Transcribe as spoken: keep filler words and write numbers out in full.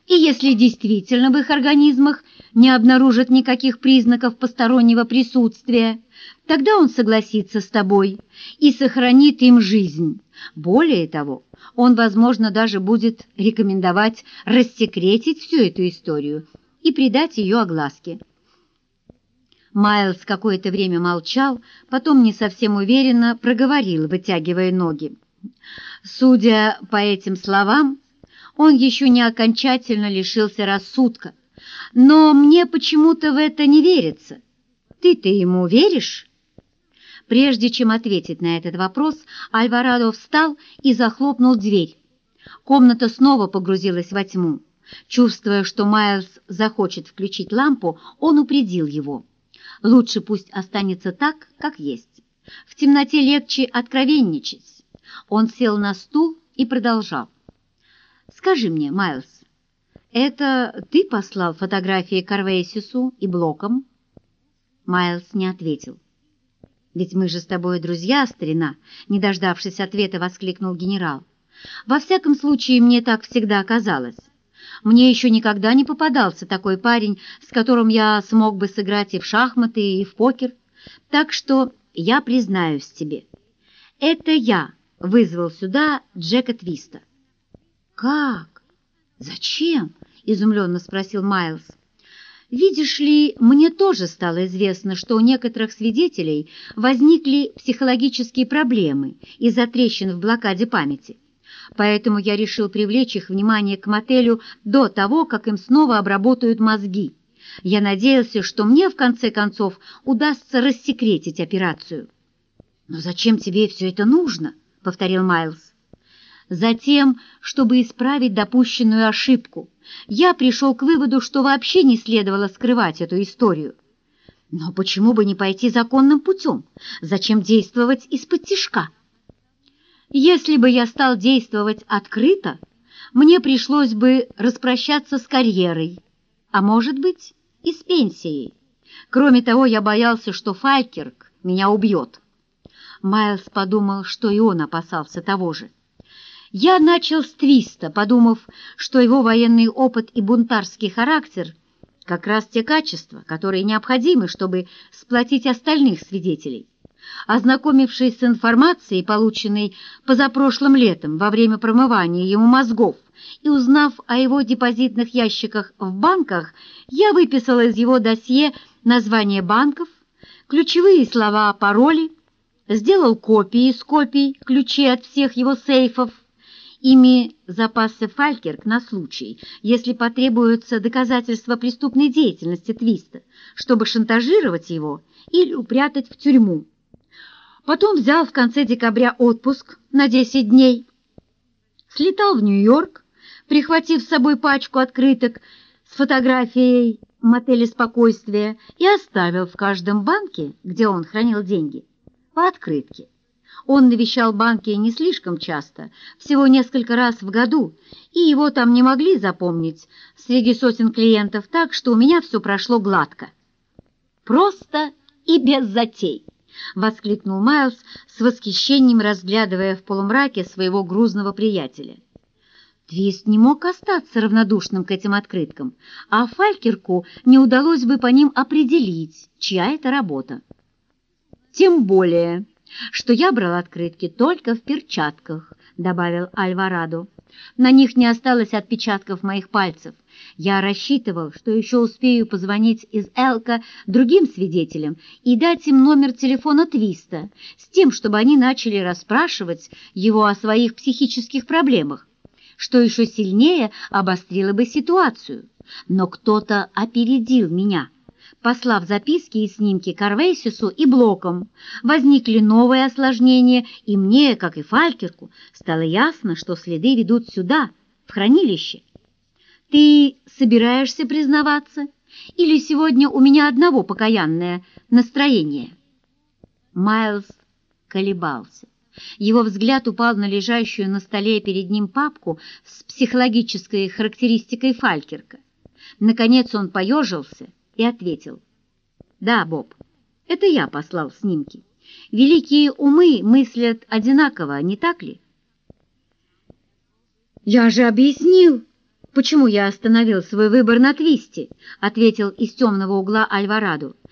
И если действительно в их организмах не обнаружат никаких признаков постороннего присутствия, тогда он согласится с тобой и сохранит им жизнь. Более того, он, возможно, даже будет рекомендовать рассекретить всю эту историю и придать ее огласке. Майлз какое-то время молчал, потом не совсем уверенно проговорил, вытягивая ноги. Судя по этим словам, он еще не окончательно лишился рассудка, но мне почему-то в это не верится. Ты-то ему веришь? Прежде чем ответить на этот вопрос, Альварадо встал и захлопнул дверь. Комната снова погрузилась во тьму. Чувствуя, что Майлз захочет включить лампу, он упредил его. Лучше пусть останется так, как есть. В темноте легче откровенничать. Он сел на стул и продолжал. «Скажи мне, Майлз, это ты послал фотографии Карвейсису и Блоком?» Майлз не ответил. «Ведь мы же с тобой друзья, старина!» Не дождавшись ответа, воскликнул генерал. «Во всяком случае, мне так всегда казалось. Мне еще никогда не попадался такой парень, с которым я смог бы сыграть и в шахматы, и в покер. Так что я признаюсь тебе. Это я вызвал сюда Джека Твиста». «Как? Зачем?» — изумленно спросил Майлз. «Видишь ли, мне тоже стало известно, что у некоторых свидетелей возникли психологические проблемы из-за трещин в блокаде памяти. Поэтому я решил привлечь их внимание к мотелю до того, как им снова обработают мозги. Я надеялся, что мне, в конце концов, удастся рассекретить операцию». «Но зачем тебе все это нужно?» — повторил Майлз. «Затем, чтобы исправить допущенную ошибку, я пришел к выводу, что вообще не следовало скрывать эту историю. Но почему бы не пойти законным путем? Зачем действовать из-под тишка? Если бы я стал действовать открыто, мне пришлось бы распрощаться с карьерой, а может быть и с пенсией. Кроме того, я боялся, что Фалькерк меня убьет». Майлз подумал, что и он опасался того же. «Я начал с Твиста, подумав, что его военный опыт и бунтарский характер — как раз те качества, которые необходимы, чтобы сплотить остальных свидетелей. Ознакомившись с информацией, полученной позапрошлым летом во время промывания ему мозгов, и узнав о его депозитных ящиках в банках, я выписал из его досье названия банков, ключевые слова, пароли, сделал копии из копий, ключи от всех его сейфов. Ими запасся Фалькерк на случай, если потребуются доказательства преступной деятельности Твиста, чтобы шантажировать его или упрятать в тюрьму. Потом взял в конце декабря отпуск на десять дней, слетал в Нью-Йорк, прихватив с собой пачку открыток с фотографией мотеля «Спокойствие», и оставил в каждом банке, где он хранил деньги, по открытке. Он навещал банки не слишком часто, всего несколько раз в году, и его там не могли запомнить среди сотен клиентов, так что у меня все прошло гладко. «Просто и без затей!» — воскликнул Майлз с восхищением, разглядывая в полумраке своего грузного приятеля. Твист не мог остаться равнодушным к этим открыткам, а Фалькерку не удалось бы по ним определить, чья это работа. «Тем более, что я брал открытки только в перчатках», — добавил Альварадо. «На них не осталось отпечатков моих пальцев. Я рассчитывал, что еще успею позвонить из Элка другим свидетелям и дать им номер телефона Твиста, с тем, чтобы они начали расспрашивать его о своих психических проблемах, что еще сильнее обострило бы ситуацию. Но кто-то опередил меня. Послав записки и снимки Карвейсису и Блоком, возникли новые осложнения, и мне, как и Фалькерку, стало ясно, что следы ведут сюда, в хранилище. Ты собираешься признаваться? Или сегодня у меня одного покаянное настроение?» Майлз колебался. Его взгляд упал на лежащую на столе перед ним папку с психологической характеристикой Фалькерка. Наконец он поежился и ответил: «Да, Боб, это я послал снимки. Великие умы мыслят одинаково, не так ли?» «Я же объяснил», — «Почему я остановил свой выбор на твисте?» — ответил из темного угла Альварадо.